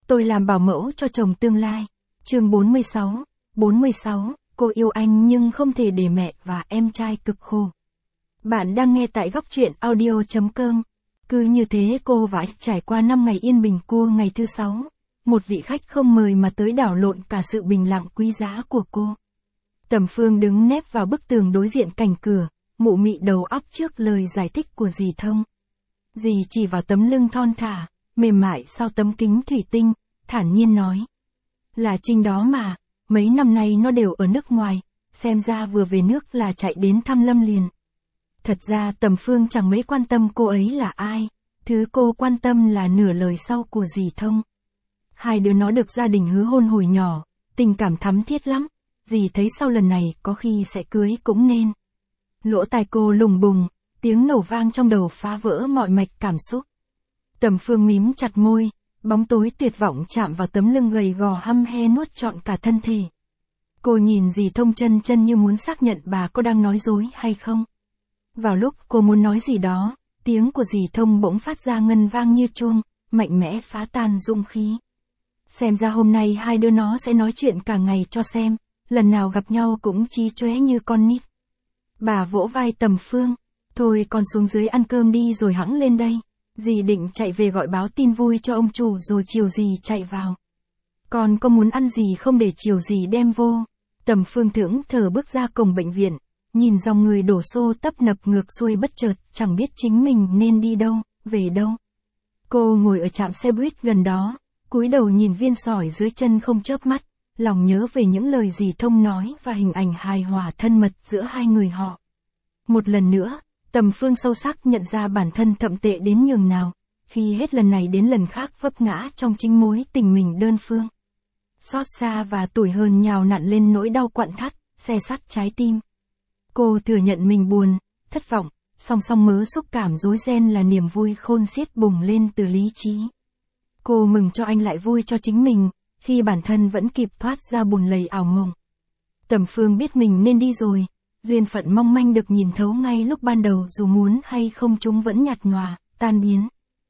Tôi làm bảo mẫu cho chồng tương lai. Chương 46, cô yêu anh nhưng không thể để mẹ và em trai cực khổ. Bạn đang nghe tại góc truyện audio.com. Cứ như thế cô và anh trải qua 5 ngày yên bình cua ngày thứ 6. Một vị khách không mời mà tới đảo lộn cả sự bình lặng quý giá của cô. Tầm Phương đứng nép vào bức tường đối diện cạnh cửa, mụ mị đầu óc trước lời giải thích của dì Thông. Dì chỉ vào tấm lưng thon thả, mềm mại sau tấm kính thủy tinh, thản nhiên nói. Là Trinh đó mà, mấy năm nay nó đều ở nước ngoài, xem ra vừa về nước là chạy đến thăm Lâm liền. Thật ra Tầm Phương chẳng mấy quan tâm cô ấy là ai, thứ cô quan tâm là nửa lời sau của dì Thông. Hai đứa nó được gia đình hứa hôn hồi nhỏ, tình cảm thắm thiết lắm, dì thấy sau lần này có khi sẽ cưới cũng nên. Lỗ tai cô lùng bùng, tiếng nổ vang trong đầu phá vỡ mọi mạch cảm xúc. Tầm Phương mím chặt môi, bóng tối tuyệt vọng chạm vào tấm lưng gầy gò hăm he nuốt trọn cả thân thể. Cô nhìn dì Thông chân chân như muốn xác nhận bà có đang nói dối hay không. Vào lúc cô muốn nói gì đó, tiếng của dì Thông bỗng phát ra ngân vang như chuông, mạnh mẽ phá tan dũng khí. Xem ra hôm nay hai đứa nó sẽ nói chuyện cả ngày cho xem, lần nào gặp nhau cũng chí chóe như con nít. Bà vỗ vai Tầm Phương, thôi con xuống dưới ăn cơm đi rồi hẵng lên đây. Dì định chạy về gọi báo tin vui cho ông chủ rồi chiều dì chạy vào. Con có muốn ăn gì không để chiều dì đem vô? Tầm Phương thững thờ bước ra cổng bệnh viện, nhìn dòng người đổ xô tấp nập ngược xuôi bất chợt, chẳng biết chính mình nên đi đâu, về đâu. Cô ngồi ở trạm xe buýt gần đó, cúi đầu nhìn viên sỏi dưới chân không chớp mắt, lòng nhớ về những lời dì Thông nói và hình ảnh hài hòa thân mật giữa hai người họ. Một lần nữa, Tầm Phương sâu sắc nhận ra bản thân thậm tệ đến nhường nào, khi hết lần này đến lần khác vấp ngã trong chính mối tình mình đơn phương. Xót xa và tủi hờn nhào nặn lên nỗi đau quặn thắt, xé sắt trái tim. Cô thừa nhận mình buồn, thất vọng, song song mớ xúc cảm rối ren là niềm vui khôn xiết bùng lên từ lý trí. Cô mừng cho anh lại vui cho chính mình, khi bản thân vẫn kịp thoát ra bùn lầy ảo mộng. Tầm Phương biết mình nên đi rồi, duyên phận mong manh được nhìn thấu ngay lúc ban đầu dù muốn hay không chúng vẫn nhạt nhòa, tan biến.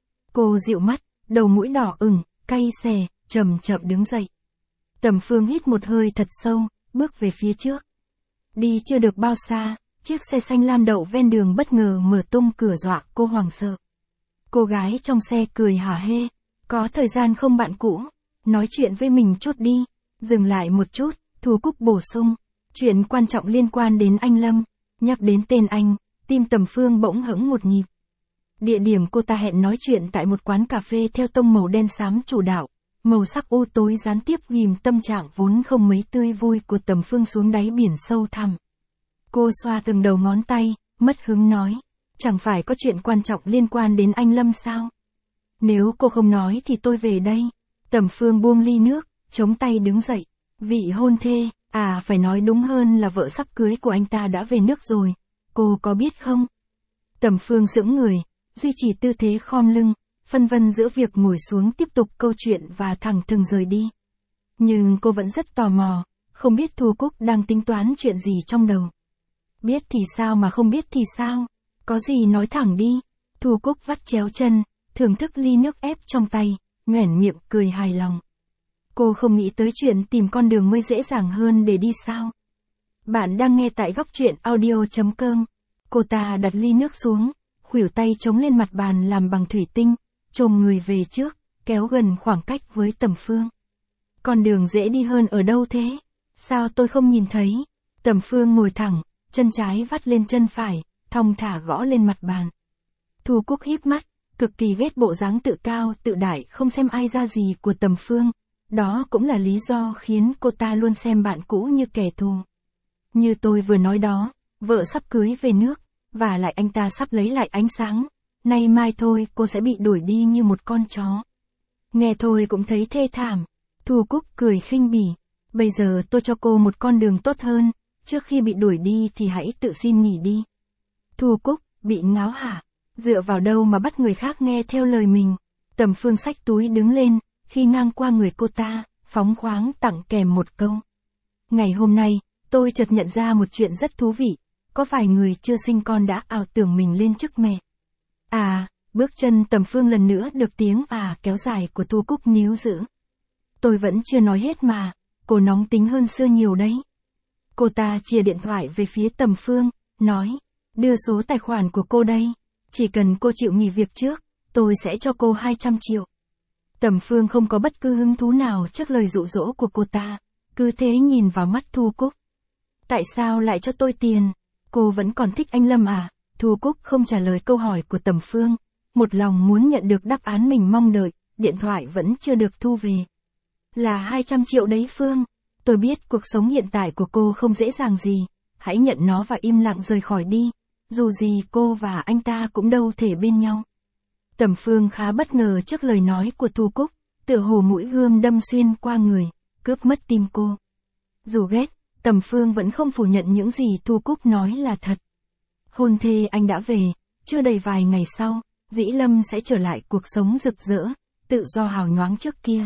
Cô dịu mắt, đầu mũi đỏ ửng, cay xè, chậm chậm đứng dậy. Tầm Phương hít một hơi thật sâu, bước về phía trước. Đi chưa được bao xa, chiếc xe xanh lam đậu ven đường bất ngờ mở tung cửa dọa cô hoảng sợ. Cô gái trong xe cười hả hê, có thời gian không bạn cũ, nói chuyện với mình chút đi. Dừng lại một chút, Thu Cúc bổ sung, chuyện quan trọng liên quan đến anh Lâm. Nhắc đến tên anh, tim Tầm Phương bỗng hững một nhịp. Địa điểm cô ta hẹn nói chuyện tại một quán cà phê theo tông màu đen xám chủ đạo, màu sắc u tối gián tiếp ghim tâm trạng vốn không mấy tươi vui của Tầm Phương xuống đáy biển sâu thẳm. Cô xoa từng đầu ngón tay, mất hứng nói, chẳng phải có chuyện quan trọng liên quan đến anh Lâm sao? Nếu cô không nói thì tôi về đây. Tầm Phương buông ly nước, chống tay đứng dậy. Vị hôn thê, phải nói đúng hơn là vợ sắp cưới của anh ta đã về nước rồi. Cô có biết không? Tầm Phương sững người, duy trì tư thế khom lưng, phân vân giữa việc ngồi xuống tiếp tục câu chuyện và thẳng thừng rời đi. Nhưng cô vẫn rất tò mò, không biết Thu Cúc đang tính toán chuyện gì trong đầu. Biết thì sao mà không biết thì sao? Có gì nói thẳng đi. Thu Cúc vắt chéo chân, thưởng thức ly nước ép trong tay, nhoẻn miệng cười hài lòng. Cô không nghĩ tới chuyện tìm con đường mới dễ dàng hơn để đi sao? Bạn đang nghe tại góc truyện audio.com. Cô ta đặt ly nước xuống, khuỷu tay chống lên mặt bàn làm bằng thủy tinh, chồm người về trước, kéo gần khoảng cách với Tầm Phương. Con đường dễ đi hơn ở đâu thế? Sao tôi không nhìn thấy? Tầm Phương ngồi thẳng, chân trái vắt lên chân phải, thong thả gõ lên mặt bàn. Thu Cúc híp mắt, cực kỳ ghét bộ dáng tự cao tự đại không xem ai ra gì của Tầm Phương. Đó cũng là lý do khiến cô ta luôn xem bạn cũ như kẻ thù. Như tôi vừa nói đó, vợ sắp cưới về nước, và lại anh ta sắp lấy lại ánh sáng. Nay mai thôi cô sẽ bị đuổi đi như một con chó. Nghe thôi cũng thấy thê thảm. Thu Cúc cười khinh bỉ. Bây giờ tôi cho cô một con đường tốt hơn, trước khi bị đuổi đi thì hãy tự xin nghỉ đi. Thu Cúc, bị ngáo hả? Dựa vào đâu mà bắt người khác nghe theo lời mình? Tầm Phương xách túi đứng lên, khi ngang qua người cô ta, phóng khoáng tặng kèm một câu. Ngày hôm nay, tôi chợt nhận ra một chuyện rất thú vị. Có vài người chưa sinh con đã ảo tưởng mình lên chức mẹ. Bước chân Tầm Phương lần nữa được tiếng kéo dài của Thu Cúc níu giữ. Tôi vẫn chưa nói hết mà, cô nóng tính hơn xưa nhiều đấy. Cô ta chia điện thoại về phía Tầm Phương, nói, đưa số tài khoản của cô đây, chỉ cần cô chịu nghỉ việc trước, tôi sẽ cho cô 200 triệu. Tầm Phương không có bất cứ hứng thú nào trước lời dụ dỗ của cô ta, cứ thế nhìn vào mắt Thu Cúc. Tại sao lại cho tôi tiền? Cô vẫn còn thích anh Lâm à? Thu Cúc không trả lời câu hỏi của Tầm Phương, một lòng muốn nhận được đáp án mình mong đợi, điện thoại vẫn chưa được thu về. Là 200 triệu đấy Phương. Tôi biết cuộc sống hiện tại của cô không dễ dàng gì, hãy nhận nó và im lặng rời khỏi đi, dù gì cô và anh ta cũng đâu thể bên nhau. Tầm Phương khá bất ngờ trước lời nói của Thu Cúc, tựa hồ mũi gươm đâm xuyên qua người, cướp mất tim cô. Dù ghét, Tầm Phương vẫn không phủ nhận những gì Thu Cúc nói là thật. Hôn thê anh đã về, chưa đầy vài ngày sau, Dĩ Lâm sẽ trở lại cuộc sống rực rỡ, tự do hào nhoáng trước kia.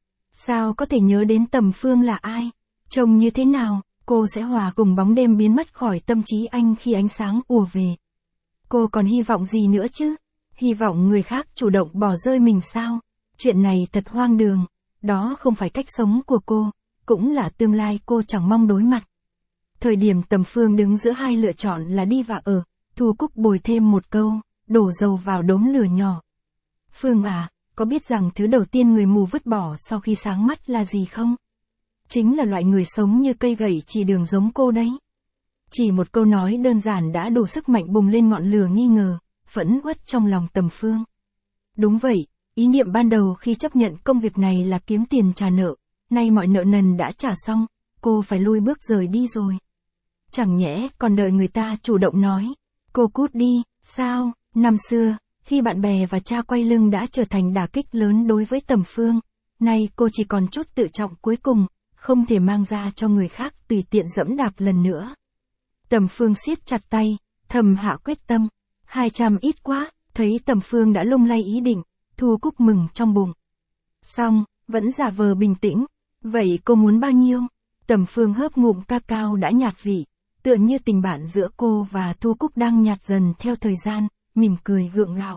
Sao có thể nhớ đến Tầm Phương là ai? Trông như thế nào? Cô sẽ hòa cùng bóng đêm biến mất khỏi tâm trí anh khi ánh sáng ùa về. Cô còn hy vọng gì nữa chứ? Hy vọng người khác chủ động bỏ rơi mình sao? Chuyện này thật hoang đường. Đó không phải cách sống của cô, cũng là tương lai cô chẳng mong đối mặt. Thời điểm Tầm Phương đứng giữa hai lựa chọn là đi và ở, Thu Cúc bồi thêm một câu, đổ dầu vào đốm lửa nhỏ. Phương à, có biết rằng thứ đầu tiên người mù vứt bỏ sau khi sáng mắt là gì không? Chính là loại người sống như cây gậy chỉ đường giống cô đấy. Chỉ một câu nói đơn giản đã đủ sức mạnh bùng lên ngọn lửa nghi ngờ, phẫn uất trong lòng Tầm Phương. Đúng vậy, ý niệm ban đầu khi chấp nhận công việc này là kiếm tiền trả nợ, nay mọi nợ nần đã trả xong, cô phải lui bước rời đi rồi. Chẳng nhẽ còn đợi người ta chủ động nói, cô cút đi, sao? Năm xưa, khi bạn bè và cha quay lưng đã trở thành đả kích lớn đối với Tầm Phương, nay cô chỉ còn chút tự trọng cuối cùng, không thể mang ra cho người khác tùy tiện dẫm đạp lần nữa. Tầm Phương siết chặt tay, thầm hạ quyết tâm, 200 ít quá, thấy Tầm Phương đã lung lay ý định, Thu Cúc mừng trong bụng. Xong, vẫn giả vờ bình tĩnh, vậy cô muốn bao nhiêu? Tầm Phương hớp ngụm cacao đã nhạt vị, tựa như tình bạn giữa cô và Thu Cúc đang nhạt dần theo thời gian, mỉm cười gượng gạo.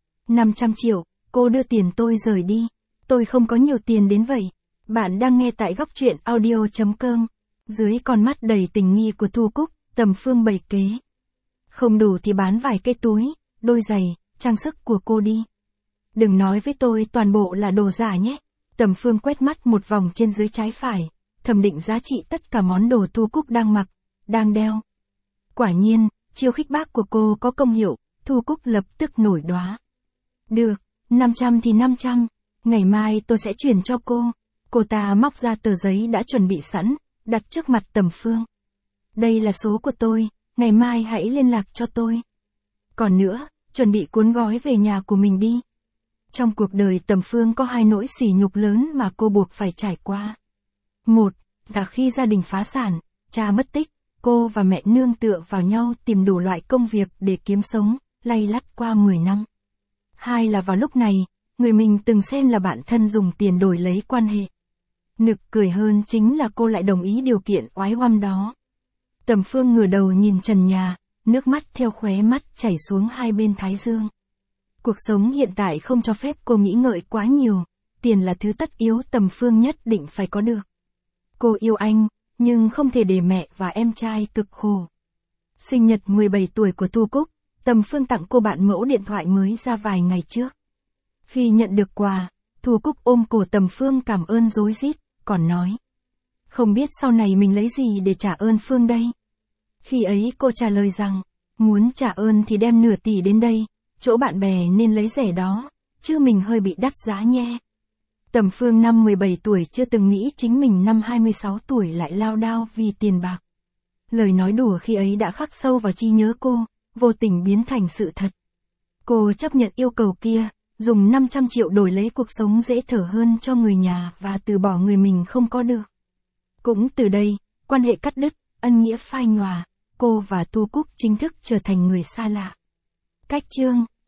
500 triệu, cô đưa tiền tôi rời đi, tôi không có nhiều tiền đến vậy. Bạn đang nghe tại góc truyện audio.com. Dưới con mắt đầy tình nghi của Thu Cúc, Tầm Phương bày kế. Không đủ thì bán vài cái túi, đôi giày, trang sức của cô đi. Đừng nói với tôi toàn bộ là đồ giả nhé. Tầm Phương quét mắt một vòng trên dưới trái phải, thẩm định giá trị tất cả món đồ Thu Cúc đang mặc, đang đeo. Quả nhiên, chiêu khích bác của cô có công hiệu, Thu Cúc lập tức nổi đoá. Được, 500 thì 500, ngày mai tôi sẽ chuyển cho cô. Cô ta móc ra tờ giấy đã chuẩn bị sẵn, đặt trước mặt Tầm Phương. Đây là số của tôi, ngày mai hãy liên lạc cho tôi. Còn nữa, chuẩn bị cuốn gói về nhà của mình đi. Trong cuộc đời Tầm Phương có hai nỗi sỉ nhục lớn mà cô buộc phải trải qua. Một, là khi gia đình phá sản, cha mất tích, cô và mẹ nương tựa vào nhau tìm đủ loại công việc để kiếm sống, lay lắt qua 10 năm. Hai là vào lúc này, người mình từng xem là bạn thân dùng tiền đổi lấy quan hệ. Nực cười hơn chính là cô lại đồng ý điều kiện oái oăm đó. Tầm Phương ngửa đầu nhìn trần nhà, nước mắt theo khóe mắt chảy xuống hai bên thái dương. Cuộc sống hiện tại không cho phép cô nghĩ ngợi quá nhiều, tiền là thứ tất yếu Tầm Phương nhất định phải có được. Cô yêu anh, nhưng không thể để mẹ và em trai cực khổ. Sinh nhật 17 tuổi của Thu Cúc, Tầm Phương tặng cô bạn mẫu điện thoại mới ra vài ngày trước. Khi nhận được quà, Thu Cúc ôm cổ Tầm Phương cảm ơn rối rít, còn nói. Không biết sau này mình lấy gì để trả ơn Phương đây? Khi ấy cô trả lời rằng, muốn trả ơn thì đem nửa tỷ đến đây, chỗ bạn bè nên lấy rẻ đó, chứ mình hơi bị đắt giá nhé. Tầm Phương năm 17 tuổi chưa từng nghĩ chính mình năm 26 tuổi lại lao đao vì tiền bạc. Lời nói đùa khi ấy đã khắc sâu vào trí nhớ cô, vô tình biến thành sự thật. Cô chấp nhận yêu cầu kia, dùng 500 triệu đổi lấy cuộc sống dễ thở hơn cho người nhà và từ bỏ người mình không có được. Cũng từ đây, quan hệ cắt đứt, ân nghĩa phai nhòa, cô và Thu Cúc chính thức trở thành người xa lạ. Cách chương